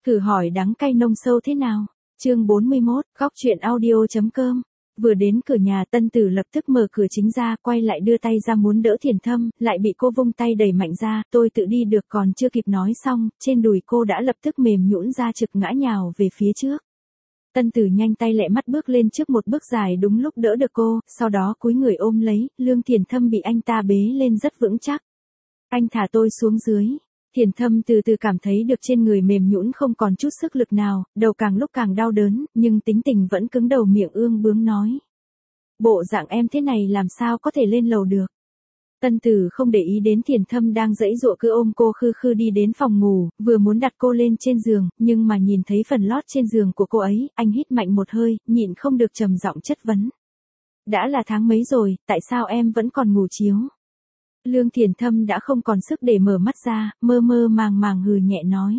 Thử hỏi đắng cay nông sâu thế nào? Chương 41, góc truyện audio.com. Vừa đến cửa nhà, Tân Tử lập tức mở cửa chính ra, quay lại đưa tay ra muốn đỡ Thiền Thâm, lại bị cô vung tay đẩy mạnh ra, tôi tự đi được, còn chưa kịp nói xong, trên đùi cô đã lập tức mềm nhũn ra trực ngã nhào về phía trước. Tân Tử nhanh tay lẹ mắt bước lên trước một bước dài đúng lúc đỡ được cô, sau đó cúi người ôm lấy, lưng Thiền Thâm bị anh ta bế lên rất vững chắc. Anh thả tôi xuống dưới. Thiền Thâm từ từ cảm thấy được trên người mềm nhũn không còn chút sức lực nào, đầu càng lúc càng đau đớn, nhưng tính tình vẫn cứng đầu miệng ương bướng nói. Bộ dạng em thế này làm sao có thể lên lầu được. Tân Tử không để ý đến Thiền Thâm đang giãy giụa cứ ôm cô khư khư đi đến phòng ngủ, vừa muốn đặt cô lên trên giường, nhưng mà nhìn thấy phần lót trên giường của cô ấy, anh hít mạnh một hơi, nhịn không được trầm giọng chất vấn. Đã là tháng mấy rồi, tại sao em vẫn còn ngủ chiếu? Lương Thiền Thâm đã không còn sức để mở mắt ra, mơ mơ màng màng hừ nhẹ nói.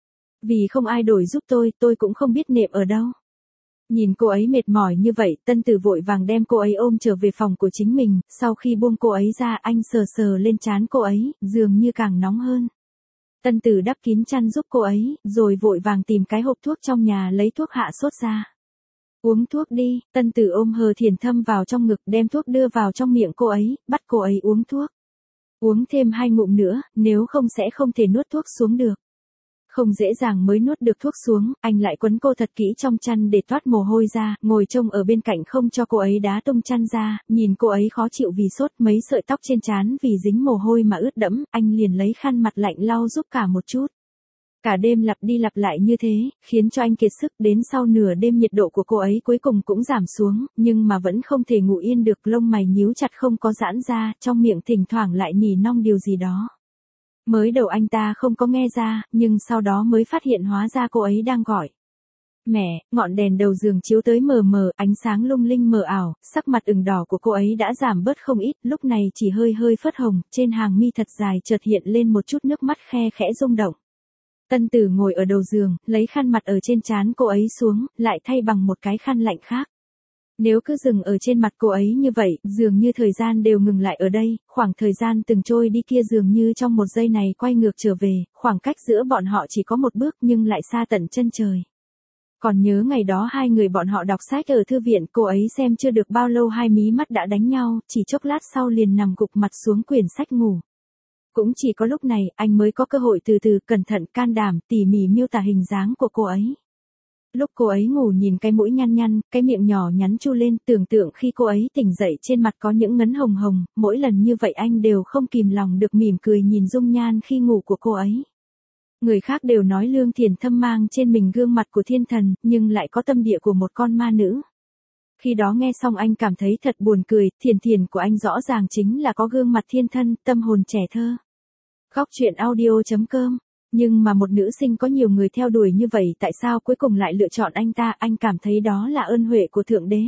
Vì không ai đổi giúp tôi cũng không biết nệm ở đâu. Nhìn cô ấy mệt mỏi như vậy, Tân Tử vội vàng đem cô ấy ôm trở về phòng của chính mình, sau khi buông cô ấy ra anh sờ sờ lên trán cô ấy, dường như càng nóng hơn. Tân Tử đắp kín chăn giúp cô ấy, rồi vội vàng tìm cái hộp thuốc trong nhà lấy thuốc hạ sốt ra. Uống thuốc đi, Tân Tử ôm hờ Thiền Thâm vào trong ngực đem thuốc đưa vào trong miệng cô ấy, bắt cô ấy uống thuốc. Uống thêm 2 ngụm nữa, nếu không sẽ không thể nuốt thuốc xuống được. Không dễ dàng mới nuốt được thuốc xuống, anh lại quấn cô thật kỹ trong chăn để toát mồ hôi ra, ngồi trông ở bên cạnh không cho cô ấy đá tung chăn ra, nhìn cô ấy khó chịu vì sốt, mấy sợi tóc trên trán vì dính mồ hôi mà ướt đẫm, anh liền lấy khăn mặt lạnh lau giúp cả một chút. Cả đêm lặp đi lặp lại như thế, khiến cho anh kiệt sức, đến sau nửa đêm nhiệt độ của cô ấy cuối cùng cũng giảm xuống, nhưng mà vẫn không thể ngủ yên được, lông mày nhíu chặt không có giãn ra, trong miệng thỉnh thoảng lại nỉ non điều gì đó. Mới đầu anh ta không có nghe ra, nhưng sau đó mới phát hiện hóa ra cô ấy đang gọi. Mẹ, ngọn đèn đầu giường chiếu tới mờ mờ, ánh sáng lung linh mờ ảo, sắc mặt ửng đỏ của cô ấy đã giảm bớt không ít, lúc này chỉ hơi hơi phớt hồng, trên hàng mi thật dài chợt hiện lên một chút nước mắt khe khẽ rung động. Tân Tử ngồi ở đầu giường, lấy khăn mặt ở trên trán cô ấy xuống, lại thay bằng một cái khăn lạnh khác. Nếu cứ dừng ở trên mặt cô ấy như vậy, dường như thời gian đều ngừng lại ở đây, khoảng thời gian từng trôi đi kia dường như trong một giây này quay ngược trở về, khoảng cách giữa bọn họ chỉ có một bước nhưng lại xa tận chân trời. Còn nhớ ngày đó hai người bọn họ đọc sách ở thư viện, cô ấy xem chưa được bao lâu hai mí mắt đã đánh nhau, chỉ chốc lát sau liền nằm gục mặt xuống quyển sách ngủ. Cũng chỉ có lúc này, anh mới có cơ hội từ từ, cẩn thận, can đảm, tỉ mỉ miêu tả hình dáng của cô ấy. Lúc cô ấy ngủ nhìn cái mũi nhăn nhăn, cái miệng nhỏ nhắn chu lên, tưởng tượng khi cô ấy tỉnh dậy trên mặt có những ngấn hồng hồng, mỗi lần như vậy anh đều không kìm lòng được mỉm cười nhìn dung nhan khi ngủ của cô ấy. Người khác đều nói Lương Thiền Thâm mang trên mình gương mặt của thiên thần, nhưng lại có tâm địa của một con ma nữ. Khi đó nghe xong anh cảm thấy thật buồn cười, Thiền của anh rõ ràng chính là có gương mặt thiên thân, tâm hồn trẻ thơ. Góc truyện audio.com. Nhưng mà một nữ sinh có nhiều người theo đuổi như vậy tại sao cuối cùng lại lựa chọn anh ta, anh cảm thấy đó là ơn huệ của Thượng Đế.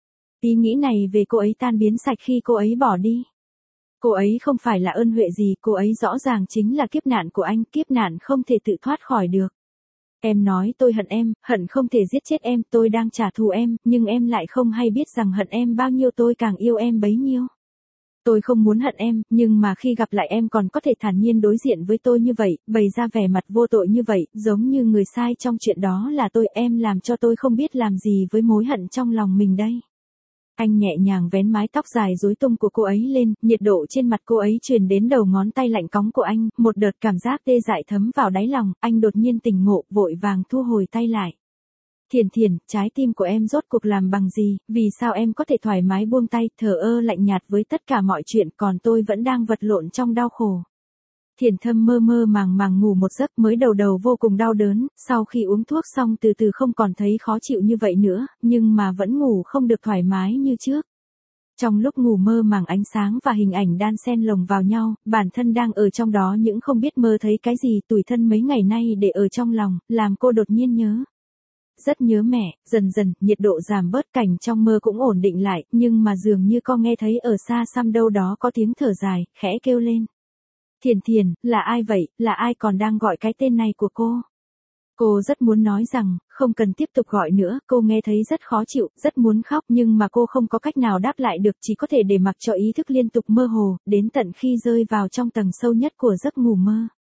Ý nghĩ này về cô ấy tan biến sạch khi cô ấy bỏ đi. Cô ấy không phải là ơn huệ gì, cô ấy rõ ràng chính là kiếp nạn của anh, kiếp nạn không thể tự thoát khỏi được. Em nói tôi hận em, hận không thể giết chết em, tôi đang trả thù em, nhưng em lại không hay biết rằng hận em bao nhiêu tôi càng yêu em bấy nhiêu. Tôi không muốn hận em, nhưng mà khi gặp lại em còn có thể thản nhiên đối diện với tôi như vậy, bày ra vẻ mặt vô tội như vậy, giống như người sai trong chuyện đó là tôi, em làm cho tôi không biết làm gì với mối hận trong lòng mình đây. Anh nhẹ nhàng vén mái tóc dài rối tung của cô ấy lên, nhiệt độ trên mặt cô ấy truyền đến đầu ngón tay lạnh cóng của anh, một đợt cảm giác tê dại thấm vào đáy lòng, anh đột nhiên tỉnh ngộ, vội vàng thu hồi tay lại. Thiền, trái tim của em rốt cuộc làm bằng gì, vì sao em có thể thoải mái buông tay, thờ ơ lạnh nhạt với tất cả mọi chuyện, còn tôi vẫn đang vật lộn trong đau khổ. Thiền Thâm mơ mơ màng màng ngủ một giấc, mới đầu vô cùng đau đớn, sau khi uống thuốc xong từ từ không còn thấy khó chịu như vậy nữa, nhưng mà vẫn ngủ không được thoải mái như trước. Trong lúc ngủ mơ màng ánh sáng và hình ảnh đan xen lồng vào nhau, bản thân đang ở trong đó những không biết mơ thấy cái gì, tủi thân mấy ngày nay để ở trong lòng, làm cô đột nhiên nhớ. Rất nhớ mẹ, dần dần, nhiệt độ giảm bớt, cảnh trong mơ cũng ổn định lại, nhưng mà dường như con nghe thấy ở xa xăm đâu đó có tiếng thở dài, khẽ kêu lên. Thiền, là ai vậy, là ai còn đang gọi cái tên này của cô? Cô rất muốn nói rằng, không cần tiếp tục gọi nữa, cô nghe thấy rất khó chịu, rất muốn khóc nhưng mà cô không có cách nào đáp lại được, chỉ có thể để mặc cho ý thức liên tục mơ hồ, đến tận khi rơi vào trong tầng sâu nhất của giấc ngủ mơ.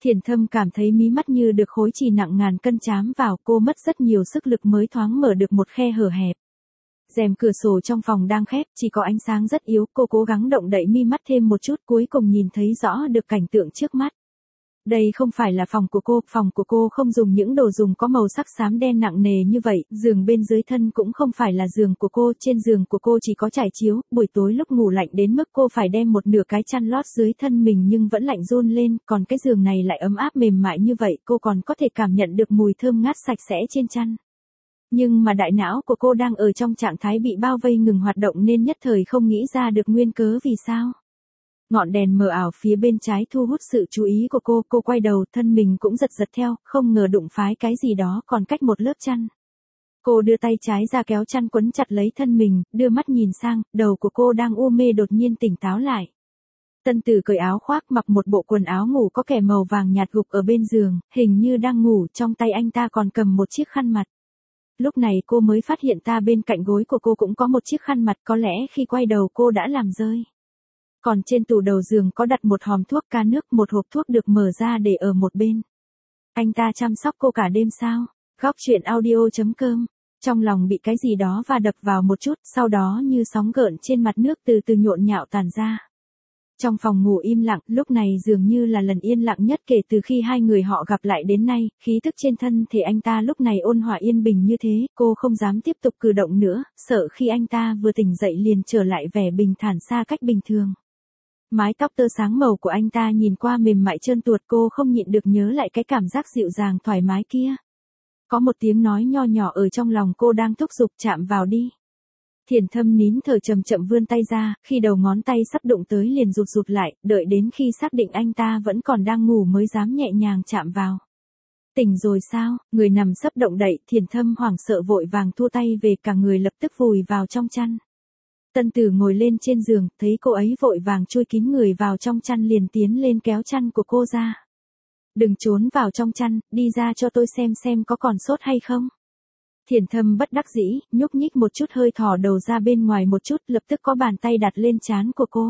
Thiền Thâm cảm thấy mí mắt như được khối chì nặng ngàn cân chám vào, cô mất rất nhiều sức lực mới thoáng mở được một khe hở hẹp. Rèm cửa sổ trong phòng đang khép, chỉ có ánh sáng rất yếu, cô cố gắng động đậy mi mắt thêm một chút, cuối cùng nhìn thấy rõ được cảnh tượng trước mắt. Đây không phải là phòng của cô không dùng những đồ dùng có màu sắc xám đen nặng nề như vậy, giường bên dưới thân cũng không phải là giường của cô, trên giường của cô chỉ có trải chiếu, buổi tối lúc ngủ lạnh đến mức cô phải đem một nửa cái chăn lót dưới thân mình nhưng vẫn lạnh run lên, còn cái giường này lại ấm áp mềm mại như vậy, cô còn có thể cảm nhận được mùi thơm ngát sạch sẽ trên chăn. Nhưng mà đại não của cô đang ở trong trạng thái bị bao vây ngừng hoạt động nên nhất thời không nghĩ ra được nguyên cớ vì sao. Ngọn đèn mờ ảo phía bên trái thu hút sự chú ý của cô quay đầu, thân mình cũng giật giật theo, không ngờ đụng phải cái gì đó còn cách một lớp chăn. Cô đưa tay trái ra kéo chăn quấn chặt lấy thân mình, đưa mắt nhìn sang, đầu của cô đang u mê đột nhiên tỉnh táo lại. Tân Tử cởi áo khoác, mặc một bộ quần áo ngủ có kẻ màu vàng nhạt gục ở bên giường, hình như đang ngủ, trong tay anh ta còn cầm một chiếc khăn mặt. Lúc này cô mới phát hiện ta bên cạnh gối của cô cũng có một chiếc khăn mặt, có lẽ khi quay đầu cô đã làm rơi. Còn trên tủ đầu giường có đặt một hòm thuốc ca nước, một hộp thuốc được mở ra để ở một bên. Anh ta chăm sóc cô cả đêm sao? Góc truyện audio.com. Trong lòng bị cái gì đó và đập vào một chút, sau đó như sóng gợn trên mặt nước từ từ nhộn nhạo tàn ra. Trong phòng ngủ im lặng, lúc này dường như là lần yên lặng nhất kể từ khi hai người họ gặp lại đến nay, khí tức trên thân thể anh ta lúc này ôn hòa yên bình như thế, cô không dám tiếp tục cử động nữa, sợ khi anh ta vừa tỉnh dậy liền trở lại vẻ bình thản xa cách bình thường. Mái tóc tơ sáng màu của anh ta nhìn qua mềm mại trơn tuột, cô không nhịn được nhớ lại cái cảm giác dịu dàng thoải mái kia. Có một tiếng nói nho nhỏ ở trong lòng cô đang thúc giục, chạm vào đi. Thiền Thâm nín thở chậm chậm vươn tay ra, khi đầu ngón tay sắp đụng tới liền rụt rụt lại, đợi đến khi xác định anh ta vẫn còn đang ngủ mới dám nhẹ nhàng chạm vào. Tỉnh rồi sao? Người nằm sấp động đậy, Thiền Thâm hoảng sợ vội vàng thua tay về, cả người lập tức vùi vào trong chăn. Tân Tử ngồi lên trên giường, thấy cô ấy vội vàng chui kín người vào trong chăn liền tiến lên kéo chăn của cô ra. Đừng trốn vào trong chăn, đi ra cho tôi xem có còn sốt hay không. Thiền Thâm bất đắc dĩ, nhúc nhích một chút hơi thò đầu ra bên ngoài một chút, lập tức có bàn tay đặt lên trán của cô.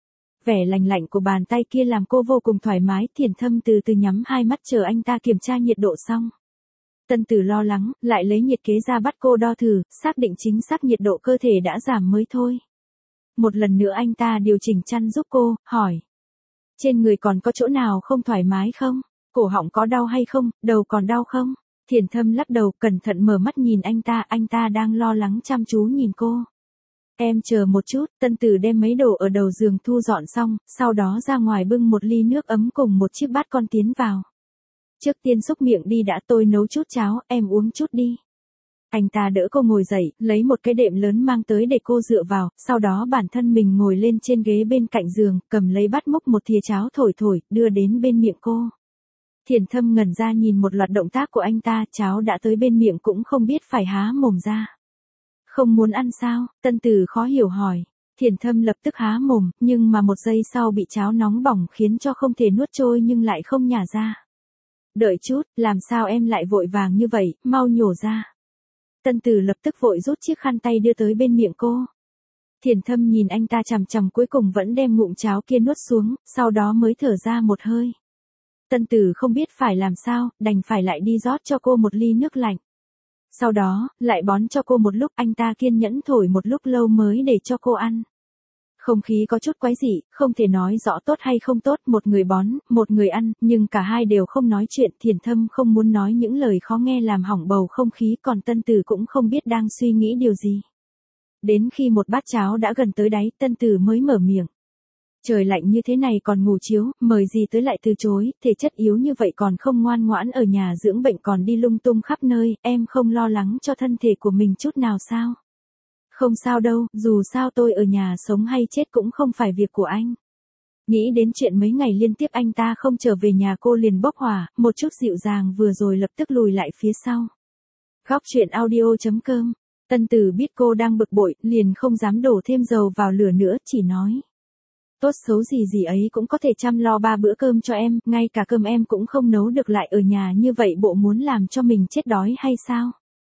Vẻ lành lạnh của bàn tay kia làm cô vô cùng thoải mái, Thiền Thâm từ từ nhắm hai mắt chờ anh ta kiểm tra nhiệt độ xong. Tân Tử lo lắng, lại lấy nhiệt kế ra bắt cô đo thử, xác định chính xác nhiệt độ cơ thể đã giảm mới thôi. Một lần nữa anh ta điều chỉnh chăn giúp cô, hỏi. Trên người còn có chỗ nào không thoải mái không? Cổ họng có đau hay không? Đầu còn đau không? Thiền Thâm lắc đầu, cẩn thận mở mắt nhìn anh ta đang lo lắng chăm chú nhìn cô. Em chờ một chút, Tân Tử đem mấy đồ ở đầu giường thu dọn xong, sau đó ra ngoài bưng một ly nước ấm cùng một chiếc bát con tiến vào. Trước tiên xúc miệng đi đã, tôi nấu chút cháo, em uống chút đi. Anh ta đỡ cô ngồi dậy, lấy một cái đệm lớn mang tới để cô dựa vào, sau đó bản thân mình ngồi lên trên ghế bên cạnh giường, cầm lấy bát múc một thìa cháo thổi, đưa đến bên miệng cô. Thiền Thâm ngẩn ra nhìn một loạt động tác của anh ta, cháo đã tới bên miệng cũng không biết phải há mồm ra. Không muốn ăn sao? Tân Tử khó hiểu hỏi. Thiền Thâm lập tức há mồm, nhưng mà một giây sau bị cháo nóng bỏng khiến cho không thể nuốt trôi nhưng lại không nhả ra. Đợi chút, làm sao em lại vội vàng như vậy, mau nhổ ra. Tân Tử lập tức vội rút chiếc khăn tay đưa tới bên miệng cô. Thiền Thâm nhìn anh ta chằm chằm, cuối cùng vẫn đem ngụm cháo kia nuốt xuống, sau đó mới thở ra một hơi. Tân Tử không biết phải làm sao, đành phải lại đi rót cho cô một ly nước lạnh. Sau đó, lại bón cho cô một lúc, anh ta kiên nhẫn thổi một lúc lâu mới để cho cô ăn. Không khí có chút quái dị, không thể nói rõ tốt hay không tốt, một người bón, một người ăn, nhưng cả hai đều không nói chuyện, Thiền Thâm không muốn nói những lời khó nghe làm hỏng bầu không khí, còn Tân Tử cũng không biết đang suy nghĩ điều gì. Đến khi một bát cháo đã gần tới đáy, Tân Tử mới mở miệng. Trời lạnh như thế này còn ngủ chiếu, mời gì tới lại từ chối, thể chất yếu như vậy còn không ngoan ngoãn ở nhà dưỡng bệnh còn đi lung tung khắp nơi, em không lo lắng cho thân thể của mình chút nào sao? Không sao đâu, dù sao tôi ở nhà sống hay chết cũng không phải việc của anh. Nghĩ đến chuyện mấy ngày liên tiếp anh ta không trở về nhà cô liền bốc hỏa, một chút dịu dàng vừa rồi lập tức lùi lại phía sau. Góc truyện audio.com. Tân Tử biết cô đang bực bội, liền không dám đổ thêm dầu vào lửa nữa, chỉ nói. Tốt xấu gì gì ấy cũng có thể chăm lo 3 bữa cơm cho em, ngay cả cơm em cũng không nấu được lại ở nhà như vậy bộ muốn làm cho mình chết đói hay sao?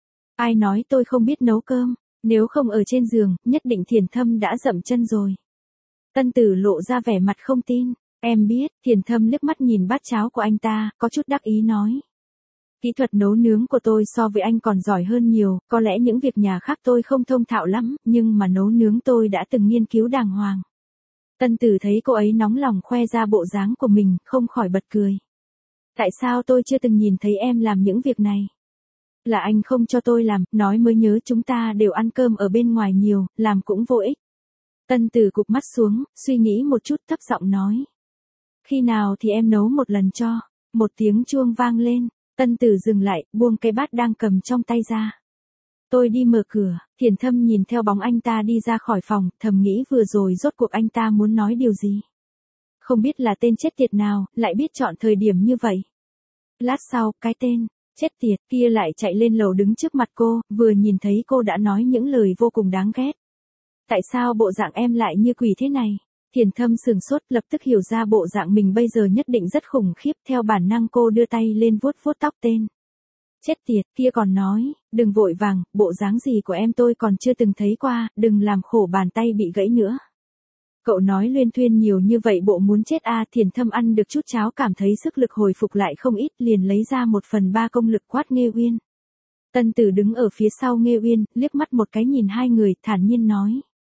Ai nói tôi không biết nấu cơm, nếu không ở trên giường, nhất định Thiền Thâm đã dậm chân rồi. Tân Tử lộ ra vẻ mặt không tin, Em biết, Thiền Thâm liếc mắt nhìn bát cháo của anh ta, có chút đắc ý nói. Kỹ thuật nấu nướng của tôi so với anh còn giỏi hơn nhiều, có lẽ những việc nhà khác tôi không thông thạo lắm, nhưng mà nấu nướng tôi đã từng nghiên cứu đàng hoàng. Tân Tử thấy cô ấy nóng lòng khoe ra bộ dáng của mình, không khỏi bật cười. Tại sao tôi chưa từng nhìn thấy em làm những việc này? Là anh không cho tôi làm, nói mới nhớ chúng ta đều ăn cơm ở bên ngoài nhiều, làm cũng vô ích. Tân Tử cụp mắt xuống, suy nghĩ một chút thấp giọng nói. Khi nào thì em nấu một lần cho? Một tiếng chuông vang lên, Tân Tử dừng lại, buông cái bát đang cầm trong tay ra. Tôi đi mở cửa, Thiền Thâm nhìn theo bóng anh ta đi ra khỏi phòng, thầm nghĩ vừa rồi rốt cuộc anh ta muốn nói điều gì. Không biết là tên chết tiệt nào, lại biết chọn thời điểm như vậy. Lát sau, cái tên chết tiệt kia lại chạy lên lầu đứng trước mặt cô, vừa nhìn thấy cô đã nói những lời vô cùng đáng ghét. Tại sao bộ dạng em lại như quỷ thế này? Thiền Thâm sửng sốt, lập tức hiểu ra bộ dạng mình bây giờ nhất định rất khủng khiếp, theo bản năng cô đưa tay lên vuốt vuốt tóc tên. Chết tiệt, kia còn nói, đừng vội vàng, bộ dáng gì của em tôi còn chưa từng thấy qua, đừng làm khổ bàn tay bị gãy nữa. Cậu nói luyên thuyên nhiều như vậy bộ muốn chết à? Thiền Thâm ăn được chút cháo cảm thấy sức lực hồi phục lại không ít, liền lấy ra 1/3 công lực quát Nghê Uyên. Tân Tử đứng ở phía sau Nghê Uyên, liếc mắt một cái nhìn hai người, thản nhiên nói.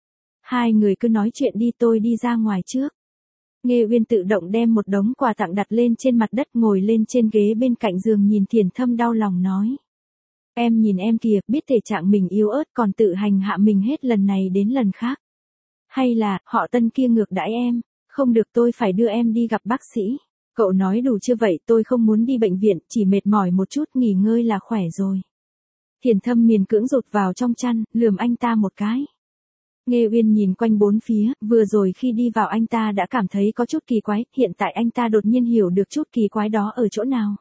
Hai người cứ nói chuyện đi, tôi đi ra ngoài trước. Nghê Uyên tự động đem một đống quà tặng đặt lên trên mặt đất, ngồi lên trên ghế bên cạnh giường nhìn Thiền Thâm đau lòng nói. Em nhìn em kìa, biết thể trạng mình yếu ớt còn tự hành hạ mình hết lần này đến lần khác. Hay là, họ Tân kia ngược đãi em, không được tôi phải đưa em đi gặp bác sĩ. Cậu nói đủ chưa vậy, tôi không muốn đi bệnh viện, chỉ mệt mỏi một chút nghỉ ngơi là khỏe rồi. Thiền Thâm miền cưỡng rụt vào trong chăn, lườm anh ta một cái. Nghê Uyên nhìn quanh bốn phía, vừa rồi khi đi vào anh ta đã cảm thấy có chút kỳ quái, hiện tại anh ta đột nhiên hiểu được chút kỳ quái đó ở chỗ nào.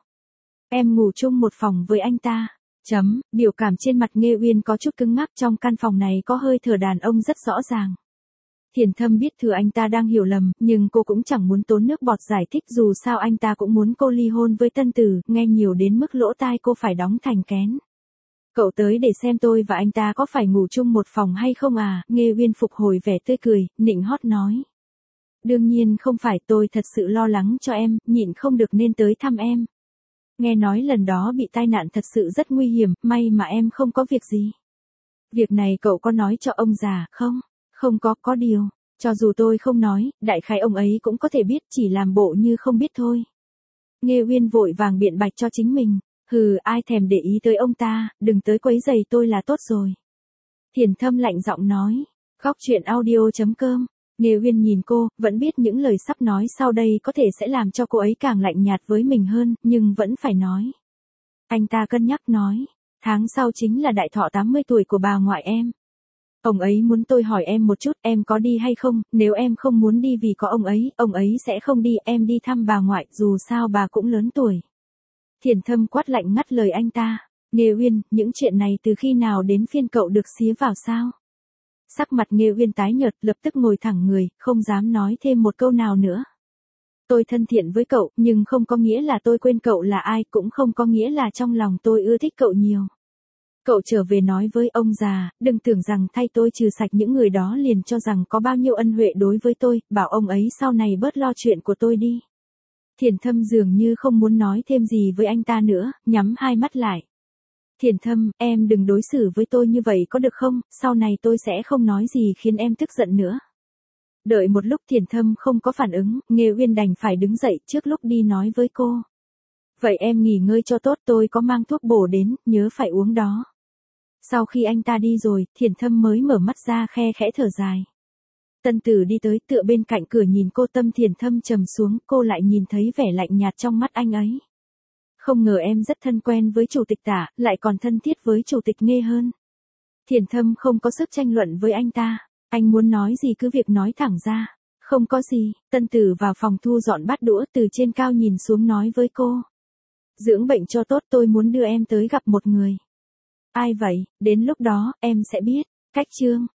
Em ngủ chung một phòng với anh ta. Biểu cảm trên mặt Nghê Uyên có chút cứng ngắc, trong căn phòng này có hơi thở đàn ông rất rõ ràng. Thiền Thâm biết thừa anh ta đang hiểu lầm, nhưng cô cũng chẳng muốn tốn nước bọt giải thích, dù sao anh ta cũng muốn cô ly hôn với Tân Tử, nghe nhiều đến mức lỗ tai cô phải đóng thành kén. Cậu tới để xem tôi và anh ta có phải ngủ chung một phòng hay không à? Nghê Uyên phục hồi vẻ tươi cười, nịnh hót nói. Đương nhiên không phải, tôi thật sự lo lắng cho em, nhịn không được nên tới thăm em. Nghe nói lần đó bị tai nạn thật sự rất nguy hiểm, may mà em không có việc gì. Việc này cậu có nói cho ông già không? Không có điều, cho dù tôi không nói, đại khái ông ấy cũng có thể biết, chỉ làm bộ như không biết thôi. Nghê Uyên vội vàng biện bạch cho chính mình. Hừ, ai thèm để ý tới ông ta, đừng tới quấy rầy tôi là tốt rồi. Thiền Thâm lạnh giọng nói. Góc truyện audio.com. Nghê Uyên nhìn cô, vẫn biết những lời sắp nói sau đây có thể sẽ làm cho cô ấy càng lạnh nhạt với mình hơn, nhưng vẫn phải nói. Anh ta cân nhắc nói. Tháng sau chính là đại thọ 80 tuổi của bà ngoại em. Ông ấy muốn tôi hỏi em một chút, em có đi hay không? Nếu em không muốn đi vì có ông ấy sẽ không đi, em đi thăm bà ngoại, dù sao bà cũng lớn tuổi. Thiền Thâm quát lạnh ngắt lời anh ta. Nghê Uyên, những chuyện này từ khi nào đến phiên cậu được xía vào sao? Sắc mặt Nghê Uyên tái nhợt, lập tức ngồi thẳng người, không dám nói thêm một câu nào nữa. Tôi thân thiện với cậu, nhưng không có nghĩa là tôi quên cậu là ai, cũng không có nghĩa là trong lòng tôi ưa thích cậu nhiều. Cậu trở về nói với ông già, đừng tưởng rằng thay tôi trừ sạch những người đó liền cho rằng có bao nhiêu ân huệ đối với tôi, bảo ông ấy sau này bớt lo chuyện của tôi đi. Thiền Thâm dường như không muốn nói thêm gì với anh ta nữa, nhắm hai mắt lại. Thiền Thâm, em đừng đối xử với tôi như vậy có được không, sau này tôi sẽ không nói gì khiến em tức giận nữa. Đợi một lúc Thiền Thâm không có phản ứng, Nghê Uyên đành phải đứng dậy trước lúc đi nói với cô. Vậy em nghỉ ngơi cho tốt, tôi có mang thuốc bổ đến, nhớ phải uống đó. Sau khi anh ta đi rồi, Thiền Thâm mới mở mắt ra khe khẽ thở dài. Tân Tử đi tới tựa bên cạnh cửa nhìn cô, tâm Thiền Thâm trầm xuống, cô lại nhìn thấy vẻ lạnh nhạt trong mắt anh ấy. Không ngờ em rất thân quen với chủ tịch Tả, lại còn thân thiết với chủ tịch Nghê hơn. Thiền Thâm không có sức tranh luận với anh ta, anh muốn nói gì cứ việc nói thẳng ra. Không có gì, Tân Tử vào phòng thu dọn bát đũa, từ trên cao nhìn xuống nói với cô. Dưỡng bệnh cho tốt, tôi muốn đưa em tới gặp một người. Ai vậy, đến lúc đó, em sẽ biết. Cách chương